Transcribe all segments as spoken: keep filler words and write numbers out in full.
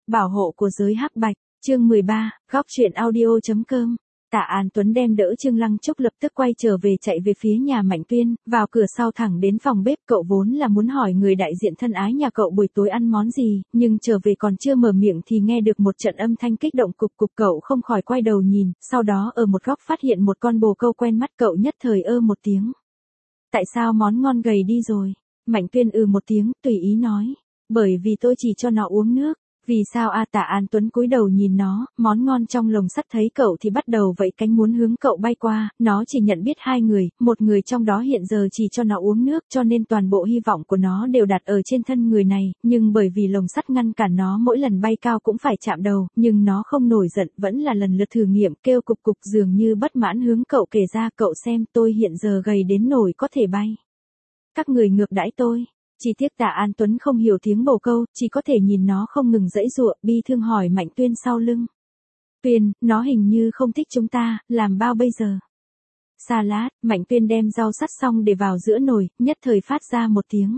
Bảo hộ của giới hắc bạch, chương mười ba, góc truyện audio chấm com. Tạ An Tuấn đem đỡ Trương Lăng Trúc lập tức quay trở về chạy về phía nhà Mạnh Tuyên, vào cửa sau thẳng đến phòng bếp. Cậu vốn là muốn hỏi người đại diện thân ái nhà cậu buổi tối ăn món gì, nhưng trở về còn chưa mở miệng thì nghe được một trận âm thanh kích động cục cục. Cậu không khỏi quay đầu nhìn, sau đó ở một góc phát hiện một con bồ câu quen mắt. Cậu nhất thời ơ một tiếng. Tại sao món ngon gầy đi rồi? Mạnh Tuyên ừ một tiếng, tùy ý nói. Bởi vì tôi chỉ cho nó uống nước. Vì sao a? Tạ An Tuấn cúi đầu nhìn nó, món ngon trong lồng sắt thấy cậu thì bắt đầu vẫy cánh muốn hướng cậu bay qua. Nó chỉ nhận biết hai người, một người trong đó hiện giờ chỉ cho nó uống nước, cho nên toàn bộ hy vọng của nó đều đặt ở trên thân người này, nhưng bởi vì lồng sắt ngăn cản nó mỗi lần bay cao cũng phải chạm đầu, nhưng nó không nổi giận, vẫn là lần lượt thử nghiệm, kêu cục cục dường như bất mãn hướng cậu kể ra. Cậu xem, tôi hiện giờ gầy đến nổi có thể bay. Các người ngược đãi tôi. Chỉ tiếc Tạ An Tuấn không hiểu tiếng bồ câu, chỉ có thể nhìn nó không ngừng giãy giụa, bi thương hỏi Mạnh Tuyên sau lưng. Tuyên, nó hình như không thích chúng ta, làm bao bây giờ? Salad. Mạnh Tuyên đem rau sắt xong để vào giữa nồi, nhất thời phát ra một tiếng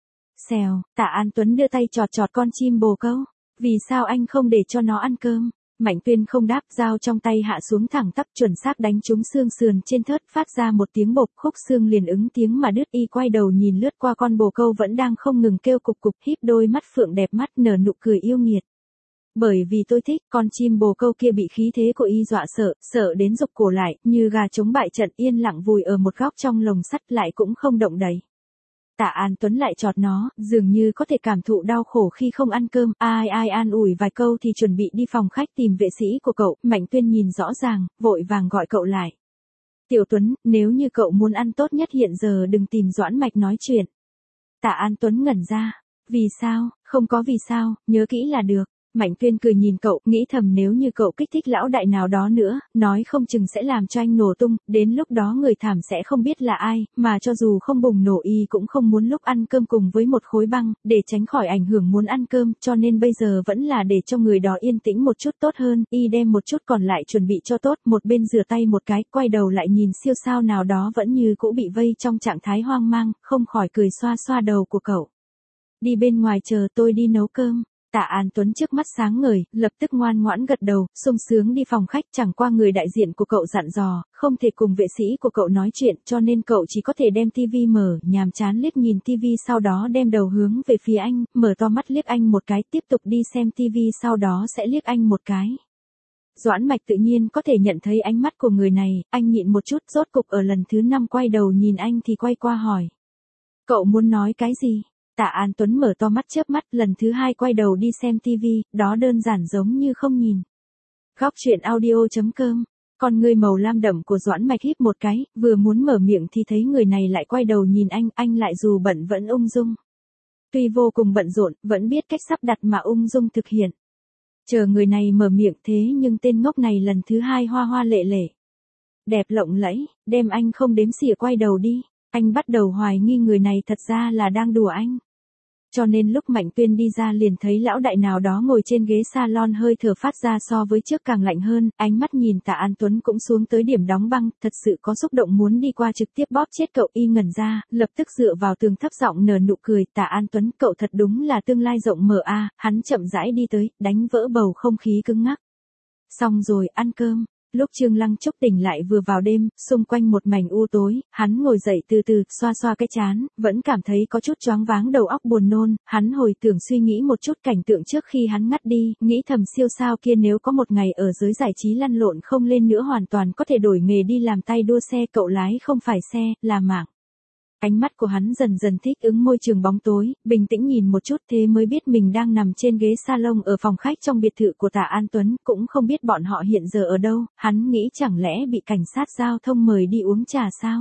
xèo. Tạ An Tuấn đưa tay chọt chọt con chim bồ câu. Vì sao anh không để cho nó ăn cơm? Mạnh Tuyên không đáp, dao trong tay hạ xuống thẳng tắp chuẩn xác đánh trúng xương sườn trên thớt, phát ra một tiếng bộp, khúc xương liền ứng tiếng mà đứt. Y quay đầu nhìn lướt qua con bồ câu vẫn đang không ngừng kêu cục cục, híp đôi mắt phượng đẹp mắt nở nụ cười yêu nghiệt. Bởi vì tôi thích. Con chim bồ câu kia bị khí thế của Y dọa sợ, sợ đến rụt cổ lại, như gà chống bại trận, yên lặng vùi ở một góc trong lồng sắt, lại cũng không động đậy. Tạ An Tuấn lại chọt nó, dường như có thể cảm thụ đau khổ khi không ăn cơm. Ai ai an ủi vài câu thì chuẩn bị đi phòng khách tìm vệ sĩ của cậu. Mạnh Tuyên nhìn rõ ràng, vội vàng gọi cậu lại. Tiểu Tuấn, nếu như cậu muốn ăn tốt nhất hiện giờ đừng tìm Doãn Mạch nói chuyện. Tạ An Tuấn ngẩn ra. Vì sao? Không có vì sao, nhớ kỹ là được. Mạnh Tuyên cười nhìn cậu, nghĩ thầm nếu như cậu kích thích lão đại nào đó nữa, nói không chừng sẽ làm cho anh nổ tung, đến lúc đó người thảm sẽ không biết là ai, mà cho dù không bùng nổ Y cũng không muốn lúc ăn cơm cùng với một khối băng, để tránh khỏi ảnh hưởng muốn ăn cơm, cho nên bây giờ vẫn là để cho người đó yên tĩnh một chút tốt hơn. Y đem một chút còn lại chuẩn bị cho tốt, một bên rửa tay một cái, quay đầu lại nhìn siêu sao nào đó vẫn như cũ bị vây trong trạng thái hoang mang, không khỏi cười xoa xoa đầu của cậu. Đi bên ngoài chờ tôi đi nấu cơm. Tạ An Tuấn trước mắt sáng ngời, lập tức ngoan ngoãn gật đầu, sung sướng đi phòng khách. Chẳng qua người đại diện của cậu dặn dò, không thể cùng vệ sĩ của cậu nói chuyện, cho nên cậu chỉ có thể đem tivi mở, nhàm chán liếc nhìn tivi, sau đó đem đầu hướng về phía anh, mở to mắt liếc anh một cái, tiếp tục đi xem tivi, sau đó sẽ liếc anh một cái. Doãn Mạch tự nhiên có thể nhận thấy ánh mắt của người này, anh nhịn một chút, rốt cục ở lần thứ năm quay đầu nhìn anh thì quay qua hỏi. Cậu muốn nói cái gì? Tạ An Tuấn mở to mắt chớp mắt, lần thứ hai quay đầu đi xem tivi, đó đơn giản giống như không nhìn. Góc truyện audio chấm com. Con ngươi màu lam đậm của Doãn Mạch híp một cái, vừa muốn mở miệng thì thấy người này lại quay đầu nhìn anh, anh lại dù bận vẫn ung dung. Tuy vô cùng bận rộn, vẫn biết cách sắp đặt mà ung dung thực hiện. Chờ người này mở miệng thế nhưng tên ngốc này lần thứ hai hoa hoa lệ lệ. Đẹp lộng lẫy, đem anh không đếm xỉa quay đầu đi. Anh bắt đầu hoài nghi người này thật ra là đang đùa anh. Cho nên lúc Mạnh Tuyên đi ra liền thấy lão đại nào đó ngồi trên ghế salon, hơi thở phát ra so với trước càng lạnh hơn, ánh mắt nhìn Tạ An Tuấn cũng xuống tới điểm đóng băng, thật sự có xúc động muốn đi qua trực tiếp bóp chết cậu. Y ngẩn ra, lập tức dựa vào tường thấp giọng nở nụ cười. Tạ An Tuấn, cậu thật đúng là tương lai rộng mở a. Hắn chậm rãi đi tới, đánh vỡ bầu không khí cứng ngắc. Xong rồi, ăn cơm. Lúc Trương Lăng Trúc tỉnh lại vừa vào đêm, xung quanh một mảnh u tối, hắn ngồi dậy từ từ, xoa xoa cái trán, vẫn cảm thấy có chút choáng váng, đầu óc buồn nôn. Hắn hồi tưởng suy nghĩ một chút cảnh tượng trước khi hắn ngất đi, nghĩ thầm siêu sao kia nếu có một ngày ở giới giải trí lăn lộn không lên nữa hoàn toàn có thể đổi nghề đi làm tay đua xe, cậu lái không phải xe, là mạng. Ánh mắt của hắn dần dần thích ứng môi trường bóng tối, bình tĩnh nhìn một chút thế mới biết mình đang nằm trên ghế salon ở phòng khách trong biệt thự của Tạ An Tuấn, cũng không biết bọn họ hiện giờ ở đâu. Hắn nghĩ chẳng lẽ bị cảnh sát giao thông mời đi uống trà sao?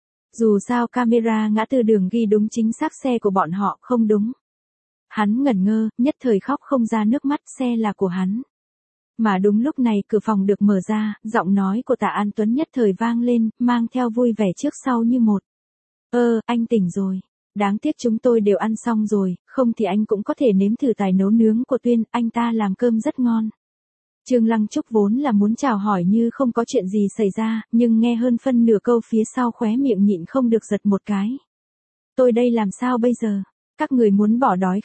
Dù sao camera ngã tư đường ghi đúng chính xác xe của bọn họ, không đúng. Hắn ngẩn ngơ, nhất thời khóc không ra nước mắt, xe là của hắn. Mà đúng lúc này cửa phòng được mở ra, giọng nói của Tạ An Tuấn nhất thời vang lên, mang theo vui vẻ trước sau như một. Ơ, anh tỉnh rồi. Đáng tiếc chúng tôi đều ăn xong rồi, không thì anh cũng có thể nếm thử tài nấu nướng của Tuyên, anh ta làm cơm rất ngon. Trương Lăng Trúc vốn là muốn chào hỏi như không có chuyện gì xảy ra, nhưng nghe hơn phân nửa câu phía sau khóe miệng nhịn không được giật một cái. Tôi đây làm sao bây giờ? Các người muốn bỏ đói khách,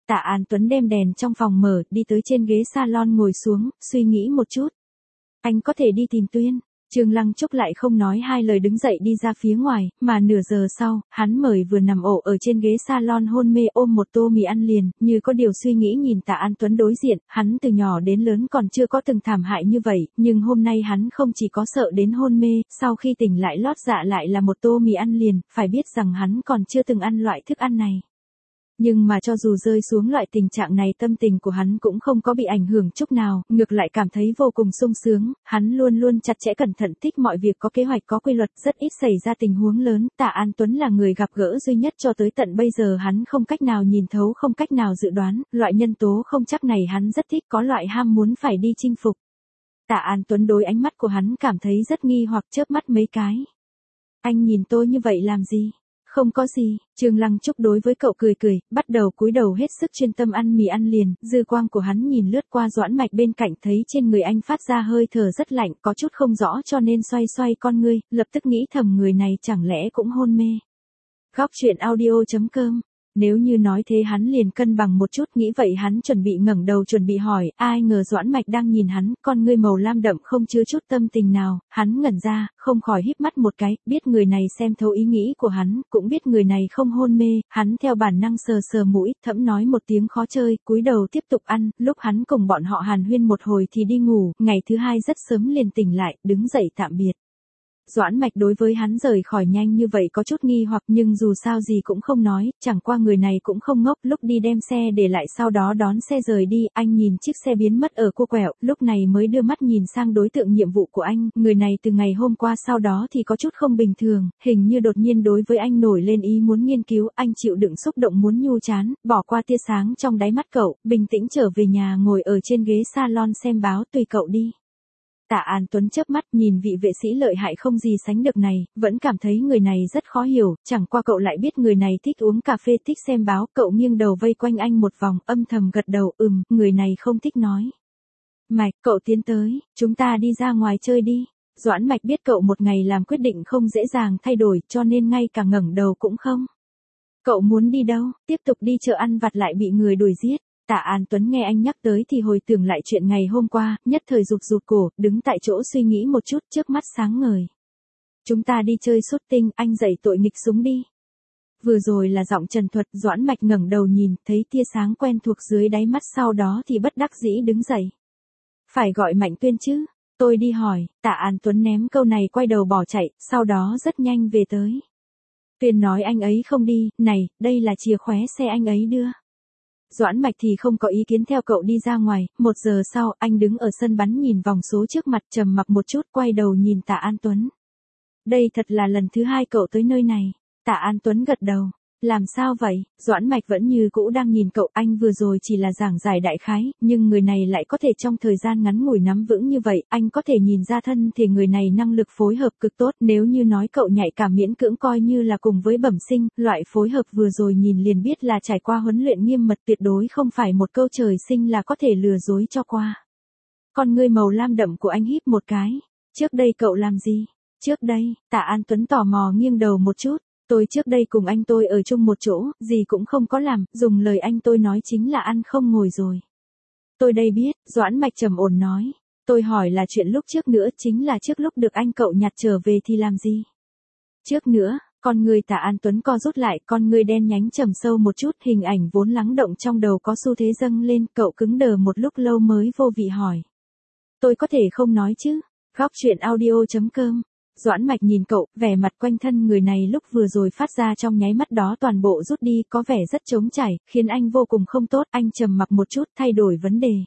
Tạ An Tuấn đem đèn trong phòng mở, đi tới trên ghế salon ngồi xuống, suy nghĩ một chút. Anh có thể đi tìm Tuyên. Trương Lăng Trúc lại không nói hai lời đứng dậy đi ra phía ngoài, mà nửa giờ sau, hắn mời vừa nằm ổ ở trên ghế salon hôn mê ôm một tô mì ăn liền, như có điều suy nghĩ nhìn Tạ An Tuấn đối diện, hắn từ nhỏ đến lớn còn chưa có từng thảm hại như vậy, nhưng hôm nay hắn không chỉ có sợ đến hôn mê, sau khi tỉnh lại lót dạ lại là một tô mì ăn liền, phải biết rằng hắn còn chưa từng ăn loại thức ăn này. Nhưng mà cho dù rơi xuống loại tình trạng này tâm tình của hắn cũng không có bị ảnh hưởng chút nào, ngược lại cảm thấy vô cùng sung sướng, hắn luôn luôn chặt chẽ cẩn thận thích mọi việc có kế hoạch có quy luật, rất ít xảy ra tình huống lớn, Tạ An Tuấn là người gặp gỡ duy nhất cho tới tận bây giờ hắn không cách nào nhìn thấu không cách nào dự đoán, loại nhân tố không chắc này hắn rất thích có loại ham muốn phải đi chinh phục. Tạ An Tuấn đối ánh mắt của hắn cảm thấy rất nghi hoặc chớp mắt mấy cái. Anh nhìn tôi như vậy làm gì? Không có gì, Trương Lăng Trúc đối với cậu cười cười, bắt đầu cúi đầu hết sức chuyên tâm ăn mì ăn liền, dư quang của hắn nhìn lướt qua Doãn Mạch bên cạnh thấy trên người anh phát ra hơi thở rất lạnh, có chút không rõ cho nên xoay xoay con ngươi, lập tức nghĩ thầm người này chẳng lẽ cũng hôn mê. Góc truyện audio chấm com. Nếu như nói thế hắn liền cân bằng một chút, nghĩ vậy hắn chuẩn bị ngẩng đầu chuẩn bị hỏi, ai ngờ Doãn Mạch đang nhìn hắn, con ngươi màu lam đậm không chứa chút tâm tình nào, hắn ngẩn ra, không khỏi híp mắt một cái, biết người này xem thấu ý nghĩ của hắn, cũng biết người này không hôn mê, hắn theo bản năng sờ sờ mũi, thẫm nói một tiếng khó chơi, cúi đầu tiếp tục ăn, lúc hắn cùng bọn họ hàn huyên một hồi thì đi ngủ, ngày thứ hai rất sớm liền tỉnh lại, đứng dậy tạm biệt. Doãn Mạch đối với hắn rời khỏi nhanh như vậy có chút nghi hoặc nhưng dù sao gì cũng không nói, chẳng qua người này cũng không ngốc, lúc đi đem xe để lại sau đó đón xe rời đi, anh nhìn chiếc xe biến mất ở cô quẹo, lúc này mới đưa mắt nhìn sang đối tượng nhiệm vụ của anh, người này từ ngày hôm qua sau đó thì có chút không bình thường, hình như đột nhiên đối với anh nổi lên ý muốn nghiên cứu, anh chịu đựng xúc động muốn nhu chán, bỏ qua tia sáng trong đáy mắt cậu, bình tĩnh trở về nhà ngồi ở trên ghế salon xem báo tùy cậu đi. Tạ An Tuấn chớp mắt nhìn vị vệ sĩ lợi hại không gì sánh được này, vẫn cảm thấy người này rất khó hiểu, chẳng qua cậu lại biết người này thích uống cà phê thích xem báo, cậu nghiêng đầu vây quanh anh một vòng, âm thầm gật đầu, ừm, người này không thích nói. Mạch, cậu tiến tới, chúng ta đi ra ngoài chơi đi. Doãn Mạch biết cậu một ngày làm quyết định không dễ dàng thay đổi, cho nên ngay cả ngẩng đầu cũng không. Cậu muốn đi đâu, tiếp tục đi chợ ăn vặt lại bị người đuổi giết. Tạ An Tuấn nghe anh nhắc tới thì hồi tưởng lại chuyện ngày hôm qua, nhất thời rụt rụt cổ, đứng tại chỗ suy nghĩ một chút, trước mắt sáng ngời. Chúng ta đi chơi sút tinh, anh dạy tội nghịch súng đi. Vừa rồi là giọng Trần Thuật, Doãn Mạch ngẩng đầu nhìn, thấy tia sáng quen thuộc dưới đáy mắt sau đó thì bất đắc dĩ đứng dậy. Phải gọi Mạnh Tuyên chứ, tôi đi hỏi, Tạ An Tuấn ném câu này quay đầu bỏ chạy, sau đó rất nhanh về tới. Tuyên nói anh ấy không đi, này, đây là chìa khóe xe anh ấy đưa. Doãn Mạch thì không có ý kiến theo cậu đi ra ngoài, một giờ sau, anh đứng ở sân bắn nhìn vòng số trước mặt trầm mặc một chút quay đầu nhìn Tạ An Tuấn. Đây thật là lần thứ hai cậu tới nơi này. Tạ An Tuấn gật đầu. Làm sao vậy? Doãn Mạch vẫn như cũ đang nhìn cậu, anh vừa rồi chỉ là giảng giải đại khái, nhưng người này lại có thể trong thời gian ngắn ngủi nắm vững như vậy, anh có thể nhìn ra thân thì người này năng lực phối hợp cực tốt, nếu như nói cậu nhạy cảm miễn cưỡng coi như là cùng với bẩm sinh, loại phối hợp vừa rồi nhìn liền biết là trải qua huấn luyện nghiêm mật tuyệt đối không phải một câu trời sinh là có thể lừa dối cho qua. Con ngươi màu lam đậm của anh híp một cái. Trước đây cậu làm gì? Trước đây, Tạ An Tuấn tò mò nghiêng đầu một chút. Tôi trước đây cùng anh tôi ở chung một chỗ, gì cũng không có làm, dùng lời anh tôi nói chính là ăn không ngồi rồi. Tôi đây biết, Doãn Mạch trầm ổn nói. Tôi hỏi là chuyện lúc trước nữa, chính là trước lúc được anh cậu nhặt trở về thì làm gì? Trước nữa, con người Tạ An Tuấn co rút lại, con người đen nhánh trầm sâu một chút, hình ảnh vốn lắng động trong đầu có xu thế dâng lên, cậu cứng đờ một lúc lâu mới vô vị hỏi. Tôi có thể không nói chứ? Góc truyện audio chấm com. Doãn Mạch nhìn cậu, vẻ mặt quanh thân người này lúc vừa rồi phát ra trong nháy mắt đó toàn bộ rút đi, có vẻ rất trống trải, khiến anh vô cùng không tốt, anh trầm mặc một chút, thay đổi vấn đề.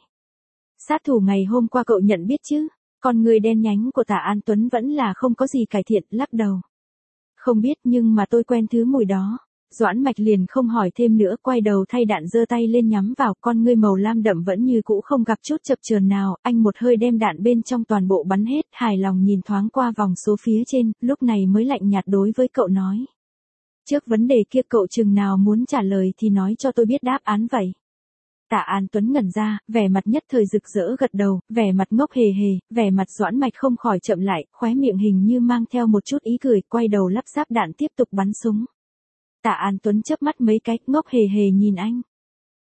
Sát thủ ngày hôm qua cậu nhận biết chứ? Còn người đen nhánh của Tạ An Tuấn vẫn là không có gì cải thiện, lắc đầu. Không biết nhưng mà tôi quen thứ mùi đó. Doãn Mạch liền không hỏi thêm nữa, quay đầu thay đạn giơ tay lên nhắm vào, con ngươi màu lam đậm vẫn như cũ không gặp chút chập chờn nào, anh một hơi đem đạn bên trong toàn bộ bắn hết, hài lòng nhìn thoáng qua vòng số phía trên, lúc này mới lạnh nhạt đối với cậu nói. Trước vấn đề kia cậu chừng nào muốn trả lời thì nói cho tôi biết đáp án vậy. Tạ An Tuấn ngẩn ra, vẻ mặt nhất thời rực rỡ gật đầu, vẻ mặt ngốc hề hề, vẻ mặt Doãn Mạch không khỏi chậm lại, khóe miệng hình như mang theo một chút ý cười, quay đầu lắp ráp đạn tiếp tục bắn súng. Tạ An Tuấn chớp mắt mấy cái, ngốc hề hề nhìn anh.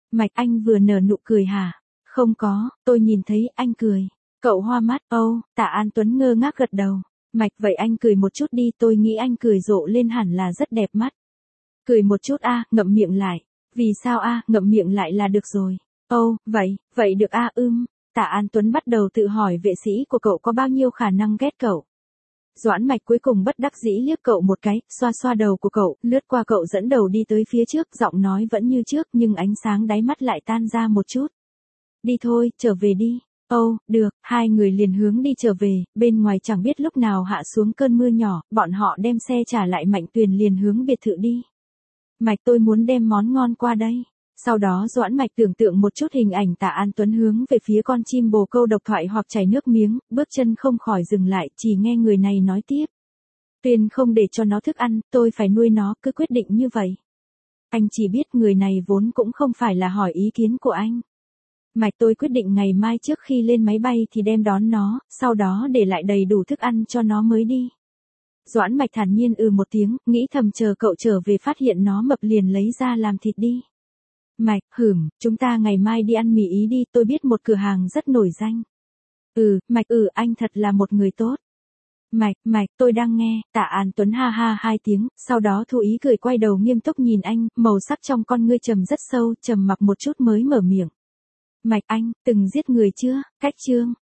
Mạch anh vừa nở nụ cười hả? Không có, tôi nhìn thấy anh cười. Cậu hoa mắt, âu, Tạ An Tuấn ngơ ngác gật đầu. Mạch vậy anh cười một chút đi, tôi nghĩ anh cười rộ lên hẳn là rất đẹp mắt. Cười một chút a, ngậm miệng lại. Vì sao a, ngậm miệng lại là được rồi. Âu, vậy, vậy được a ưm. Tạ An Tuấn bắt đầu tự hỏi vệ sĩ của cậu có bao nhiêu khả năng ghét cậu. Doãn Mạch cuối cùng bất đắc dĩ liếc cậu một cái, xoa xoa đầu của cậu, lướt qua cậu dẫn đầu đi tới phía trước, giọng nói vẫn như trước nhưng ánh sáng đáy mắt lại tan ra một chút. Đi thôi, trở về đi. Âu, được, hai người liền hướng đi trở về, bên ngoài chẳng biết lúc nào hạ xuống cơn mưa nhỏ, bọn họ đem xe trả lại Mạnh Tuyền liền hướng biệt thự đi. Mạch tôi muốn đem món ngon qua đây. Sau đó Doãn Mạch tưởng tượng một chút hình ảnh Tạ An Tuấn hướng về phía con chim bồ câu độc thoại hoặc chảy nước miếng, bước chân không khỏi dừng lại, chỉ nghe người này nói tiếp. Tuyền không để cho nó thức ăn, tôi phải nuôi nó, cứ quyết định như vậy. Anh chỉ biết người này vốn cũng không phải là hỏi ý kiến của anh. Mạch tôi quyết định ngày mai trước khi lên máy bay thì đem đón nó, sau đó để lại đầy đủ thức ăn cho nó mới đi. Doãn Mạch thản nhiên ừ một tiếng, nghĩ thầm chờ cậu trở về phát hiện nó mập liền lấy ra làm thịt đi. Mạch, hửm, chúng ta ngày mai đi ăn mì Ý đi, tôi biết một cửa hàng rất nổi danh. Ừ, Mạch ừ anh thật là một người tốt. Mạch, Mạch, tôi đang nghe. Tạ An Tuấn ha ha hai tiếng, sau đó Thu Ý cười quay đầu nghiêm túc nhìn anh, màu sắc trong con ngươi trầm rất sâu, trầm mặc một chút mới mở miệng. Mạch anh, từng giết người chưa? Cách chương.